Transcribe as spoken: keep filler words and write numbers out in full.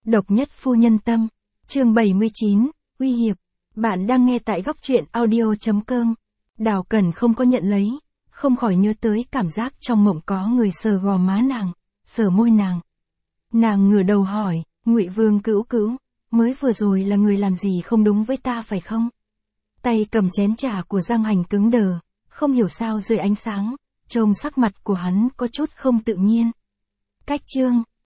Độc nhất phu nhân tâm. Chương bảy mươi chín, uy hiếp. Bạn đang nghe tại góc truyện audio chấm com. Đào Cẩn không có nhận lấy, không khỏi nhớ tới cảm giác trong mộng có người sờ gò má nàng, sờ môi nàng. Nàng ngửa đầu hỏi, Ngụy Vương Cữu Cữu, mới vừa rồi là người làm gì không đúng với ta phải không? Tay cầm chén trà của Giang Hành cứng đờ, không hiểu sao dưới ánh sáng, trông sắc mặt của hắn có chút không tự nhiên. Cách chương,